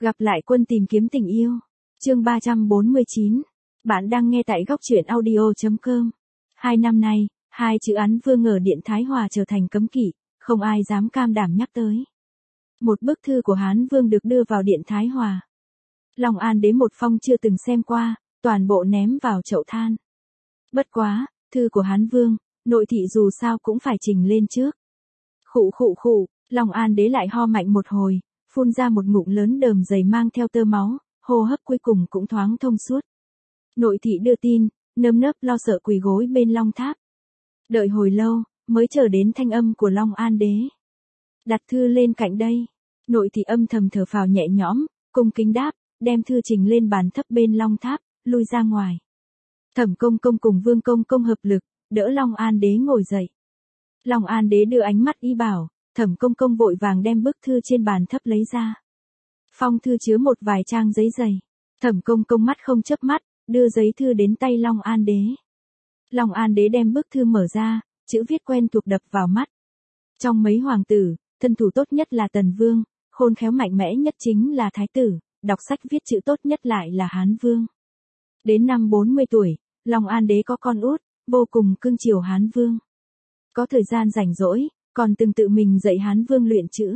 Gặp lại quân tìm kiếm tình yêu. Chương 349. Bạn đang nghe tại góc truyện audio.com. 2 năm nay, hai chữ Án Vương ở Điện Thái Hòa trở thành cấm kỵ, không ai dám cam đảm nhắc tới. Một bức thư của Hán Vương được đưa vào Điện Thái Hòa. Long An Đế một phong chưa từng xem qua, toàn bộ ném vào chậu than. Bất quá, thư của Hán Vương, nội thị dù sao cũng phải trình lên trước. Khụ khụ khụ, Long An Đế lại ho mạnh một hồi, phun ra một ngụm lớn đờm dày mang theo tơ máu, hô hấp cuối cùng cũng thoáng thông suốt. Nội thị đưa tin, nơm nớp lo sợ quỳ gối bên Long Tháp. Đợi hồi lâu, mới chờ đến thanh âm của Long An Đế. Đặt thư lên cạnh đây. Nội thị âm thầm thở phào nhẹ nhõm, cung kính đáp, đem thư trình lên bàn thấp bên Long Tháp, lui ra ngoài. Thẩm Công Công cùng Vương Công Công hợp lực, đỡ Long An Đế ngồi dậy. Long An Đế đưa ánh mắt ý bảo, Thẩm Công Công vội vàng đem bức thư trên bàn thấp lấy ra. Phong thư chứa một vài trang giấy dày. Thẩm Công Công mắt không chớp mắt, đưa giấy thư đến tay Long An Đế. Long An Đế đem bức thư mở ra, chữ viết quen thuộc đập vào mắt. Trong mấy hoàng tử, thân thủ tốt nhất là Tần Vương, khôn khéo mạnh mẽ nhất chính là Thái tử, đọc sách viết chữ tốt nhất lại là Hán Vương. Đến năm 40 tuổi, Long An Đế có con út, vô cùng cưng chiều Hán Vương. Có thời gian rảnh rỗi, còn từng tự mình dạy Hán Vương luyện chữ.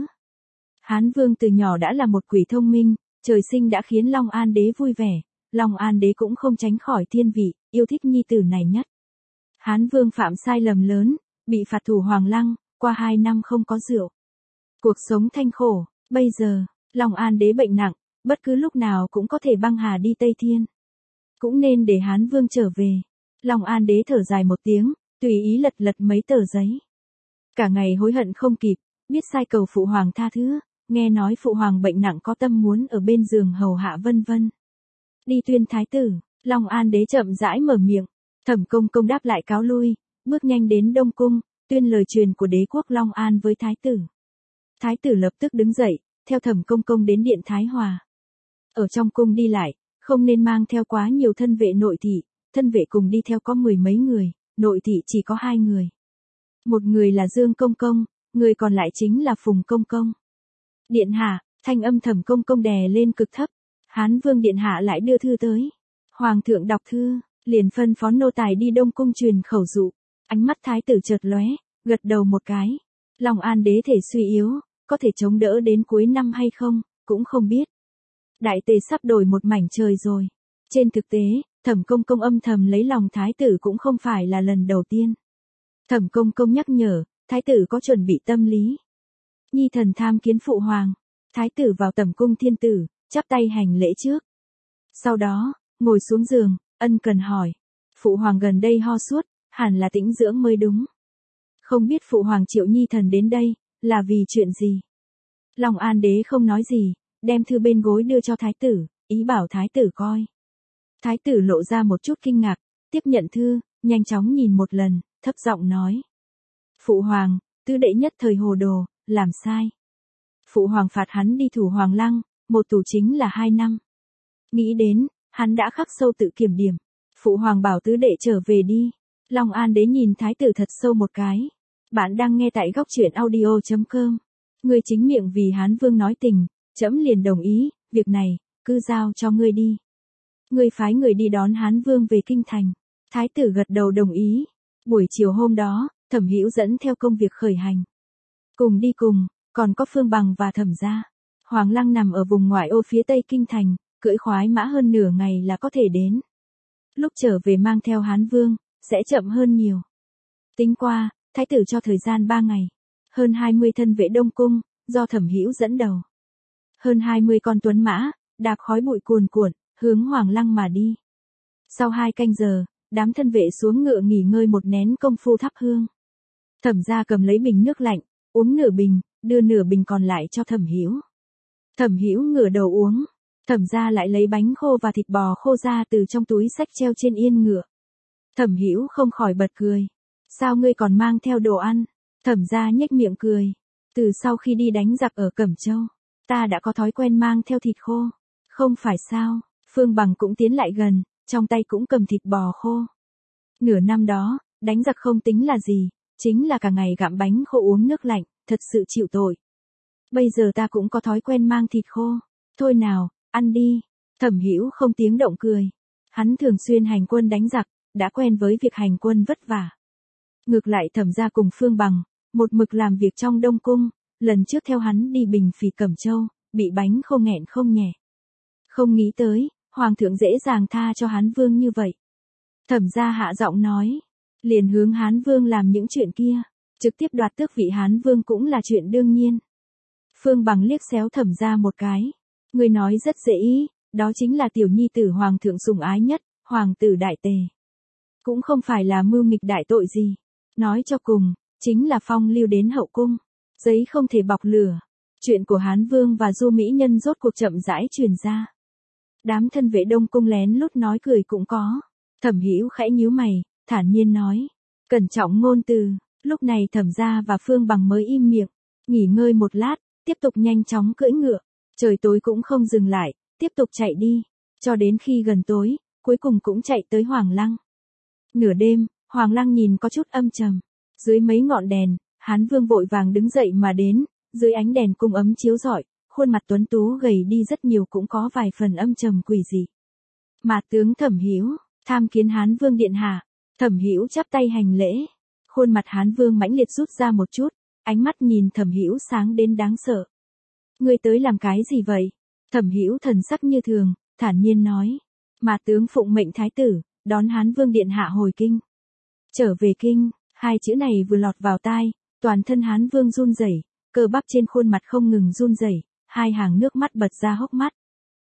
Hán Vương từ nhỏ đã là một quỷ thông minh, trời sinh đã khiến Long An Đế vui vẻ, Long An Đế cũng không tránh khỏi thiên vị, yêu thích nhi tử này nhất. Hán Vương phạm sai lầm lớn, bị phạt thủ Hoàng Lăng, qua 2 năm không có rượu. Cuộc sống thanh khổ, bây giờ, Long An Đế bệnh nặng, bất cứ lúc nào cũng có thể băng hà đi Tây Thiên. Cũng nên để Hán Vương trở về. Long An Đế thở dài một tiếng, tùy ý lật lật mấy tờ giấy. Cả ngày hối hận không kịp, biết sai cầu phụ hoàng tha thứ, nghe nói phụ hoàng bệnh nặng có tâm muốn ở bên giường hầu hạ vân vân. Đi tuyên thái tử, Long An Đế chậm rãi mở miệng, Thẩm Công Công đáp lại cáo lui, bước nhanh đến Đông Cung, tuyên lời truyền của đế quốc Long An với thái tử. Thái tử lập tức đứng dậy, theo Thẩm Công Công đến Điện Thái Hòa. Ở trong cung đi lại, không nên mang theo quá nhiều thân vệ nội thị, thân vệ cùng đi theo có 10 mấy người, nội thị chỉ có 2 người. Một người là Dương Công Công, người còn lại chính là Phùng Công Công. Điện hạ, thanh âm Thẩm Công Công đè lên cực thấp, Hán Vương điện hạ lại đưa thư tới. Hoàng thượng đọc thư, liền phân phó nô tài đi Đông Cung truyền khẩu dụ. Ánh mắt thái tử chợt lóe, gật đầu một cái. Long An Đế thể suy yếu, có thể chống đỡ đến cuối năm hay không, cũng không biết. Đại tề sắp đổi một mảnh trời rồi. Trên thực tế, Thẩm Công Công âm thầm lấy lòng thái tử cũng không phải là lần đầu tiên. Thẩm Công Công nhắc nhở, thái tử có chuẩn bị tâm lý. Nhi thần tham kiến phụ hoàng. Thái tử vào tẩm cung thiên tử, chắp tay hành lễ trước. Sau đó, ngồi xuống giường, ân cần hỏi. Phụ hoàng gần đây ho suốt, hẳn là tĩnh dưỡng mới đúng. Không biết phụ hoàng triệu nhi thần đến đây, là vì chuyện gì? Long An Đế không nói gì, đem thư bên gối đưa cho thái tử, ý bảo thái tử coi. Thái tử lộ ra một chút kinh ngạc, tiếp nhận thư, nhanh chóng nhìn một lần, thấp giọng nói. Phụ hoàng, tứ đệ nhất thời hồ đồ, làm sai. Phụ hoàng phạt hắn đi thủ Hoàng Lăng, một tù chính là 2 năm. Nghĩ đến, hắn đã khắc sâu tự kiểm điểm. Phụ hoàng bảo tứ đệ trở về đi. Long An Đế nhìn thái tử thật sâu một cái. Bạn đang nghe tại góc truyện audio.com. Ngươi chính miệng vì Hán Vương nói tình, trẫm liền đồng ý, việc này, cứ giao cho ngươi đi. Ngươi phái người đi đón Hán Vương về kinh thành. Thái tử gật đầu đồng ý. Buổi chiều hôm đó, Thẩm Hữu dẫn theo công việc khởi hành. Cùng đi cùng, còn có Phương Bằng và Thẩm gia. Hoàng Lăng nằm ở vùng ngoại ô phía tây kinh thành, cưỡi khoái mã hơn nửa ngày là có thể đến. Lúc trở về mang theo Hán Vương, sẽ chậm hơn nhiều. Tính qua, thái tử cho thời gian 3 ngày. Hơn 20 thân vệ Đông Cung, do Thẩm Hữu dẫn đầu. Hơn 20 con tuấn mã, đạp khói bụi cuồn cuộn, hướng Hoàng Lăng mà đi. Sau 2 canh giờ, đám thân vệ xuống ngựa nghỉ ngơi một nén công phu thắp hương. Thẩm gia cầm lấy bình nước lạnh, uống nửa bình, đưa nửa bình còn lại cho Thẩm Hữu. Thẩm Hữu ngửa đầu uống. Thẩm gia lại lấy bánh khô và thịt bò khô ra từ trong túi xách treo trên yên ngựa. Thẩm Hữu không khỏi bật cười. Sao ngươi còn mang theo đồ ăn? Thẩm gia nhếch miệng cười. Từ sau khi đi đánh giặc ở Cẩm Châu, ta đã có thói quen mang theo thịt khô. Không phải sao? Phương Bằng cũng tiến lại gần, trong tay cũng cầm thịt bò khô. Nửa năm đó, đánh giặc không tính là gì, chính là cả ngày gặm bánh khô uống nước lạnh, thật sự chịu tội. Bây giờ ta cũng có thói quen mang thịt khô. Thôi nào, ăn đi. Thẩm Hữu không tiếng động cười. Hắn thường xuyên hành quân đánh giặc, đã quen với việc hành quân vất vả. Ngược lại Thẩm gia cùng Phương Bằng, một mực làm việc trong Đông Cung, lần trước theo hắn đi Bình Phỉ Cẩm Châu, bị bánh khô nghẹn không nhẹ. Không nghĩ tới, Hoàng thượng dễ dàng tha cho Hán Vương như vậy. Thẩm gia hạ giọng nói, liền hướng Hán Vương làm những chuyện kia, trực tiếp đoạt tước vị Hán Vương cũng là chuyện đương nhiên. Phương Bằng liếc xéo Thẩm gia một cái. Người nói rất dễ ý, đó chính là tiểu nhi tử Hoàng thượng sủng ái nhất, Hoàng tử Đại Tề. Cũng không phải là mưu nghịch đại tội gì. Nói cho cùng, chính là phong lưu đến hậu cung. Giấy không thể bọc lửa. Chuyện của Hán Vương và Du Mỹ Nhân rốt cuộc chậm rãi truyền ra. Đám thân vệ Đông Cung lén lút nói cười cũng có. Thẩm Hữu khẽ nhíu mày, thản nhiên nói. Cẩn trọng ngôn từ. Lúc này Thẩm gia và Phương Bằng mới im miệng. Nghỉ ngơi một lát, tiếp tục nhanh chóng cưỡi ngựa. Trời tối cũng không dừng lại, tiếp tục chạy đi. Cho đến khi gần tối, cuối cùng cũng chạy tới Hoàng Lăng. Nửa đêm, Hoàng Lăng nhìn có chút âm trầm. Dưới mấy ngọn đèn, Hán Vương vội vàng đứng dậy mà đến. Dưới ánh đèn cung ấm chiếu rọi, khuôn mặt tuấn tú gầy đi rất nhiều cũng có vài phần âm trầm quỷ dị. Mạt tướng Thẩm Hữu, tham kiến Hán Vương điện hạ. Thẩm Hữu chắp tay hành lễ. Khuôn mặt Hán Vương mãnh liệt rút ra một chút, ánh mắt nhìn Thẩm Hữu sáng đến đáng sợ. Ngươi tới làm cái gì vậy? Thẩm Hữu thần sắc như thường, thản nhiên nói. Mạt tướng phụng mệnh thái tử, đón Hán Vương điện hạ hồi kinh. Trở về kinh, hai chữ này vừa lọt vào tai, toàn thân Hán Vương run rẩy, cơ bắp trên khuôn mặt không ngừng run rẩy, hai hàng nước mắt bật ra hốc mắt.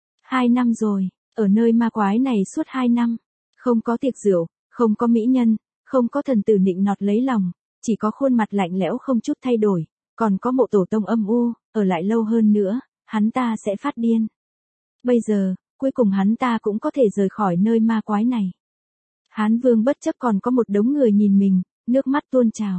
2 năm rồi, ở nơi ma quái này suốt 2 năm, không có tiệc rượu, không có mỹ nhân, không có thần tử nịnh nọt lấy lòng, chỉ có khuôn mặt lạnh lẽo không chút thay đổi, còn có mộ tổ tông âm u, ở lại lâu hơn nữa, hắn ta sẽ phát điên. Bây giờ, cuối cùng hắn ta cũng có thể rời khỏi nơi ma quái này. Hán Vương bất chấp còn có một đống người nhìn mình, nước mắt tuôn trào.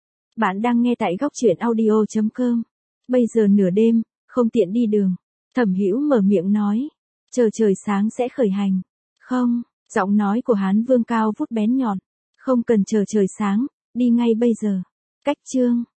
Bạn đang nghe tại góc truyện audio.com. Bây giờ nửa đêm, không tiện đi đường. Thẩm Hữu mở miệng nói. Chờ trời sáng sẽ khởi hành. Không, giọng nói của Hán Vương cao vút bén nhọn. Không cần chờ trời sáng, đi ngay bây giờ. Cách chương.